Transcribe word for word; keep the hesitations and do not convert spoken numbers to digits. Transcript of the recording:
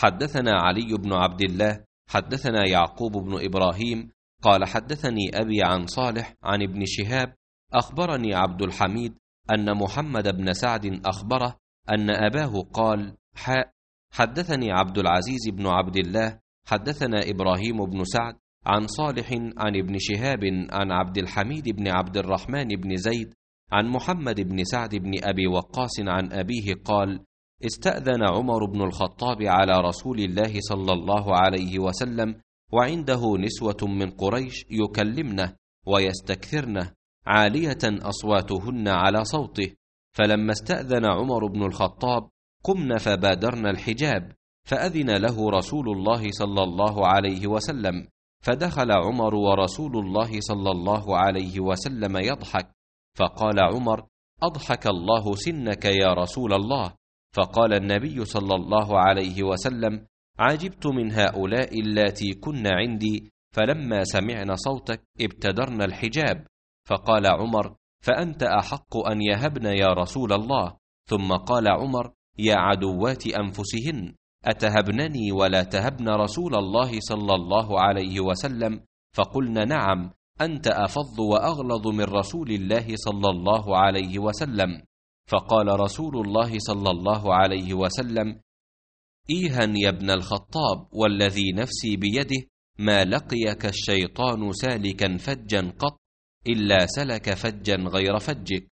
حدثنا علي بن عبد الله حدثنا يعقوب بن إبراهيم قال حدثني أبي عن صالح عن ابن شهاب أخبرني عبد الحميد أن محمد بن سعد أخبره أن أباه قال: حاء حدثني عبد العزيز بن عبد الله حدثنا إبراهيم بن سعد عن صالح عن ابن شهاب عن عبد الحميد بن عبد الرحمن بن زيد عن محمد بن سعد بن أبي وقاص عن أبيه قال: استأذن عمر بن الخطاب على رسول الله صلى الله عليه وسلم وعنده نسوة من قريش يكلمنه ويستكثرنه عالية أصواتهن على صوته، فلما استأذن عمر بن الخطاب قمن فبادرن الحجاب، فأذن له رسول الله صلى الله عليه وسلم، فدخل عمر ورسول الله صلى الله عليه وسلم يضحك، فقال عمر: أضحك الله سنك يا رسول الله. فقال النبي صلى الله عليه وسلم: عجبت من هؤلاء اللاتي كن عندي، فلما سمعن صوتك ابتدرن الحجاب. فقال عمر: فأنت أحق أن يهبن يا رسول الله. ثم قال عمر: يا عدوات أنفسهن، أتهبنني ولا تهبن رسول الله صلى الله عليه وسلم؟ فقلن: نعم، أنت أفض وأغلظ من رسول الله صلى الله عليه وسلم. فقال رسول الله صلى الله عليه وسلم: إيها يا ابن الخطاب، والذي نفسي بيده ما لقيك الشيطان سالكا فجا قط إلا سلك فجا غير فجك.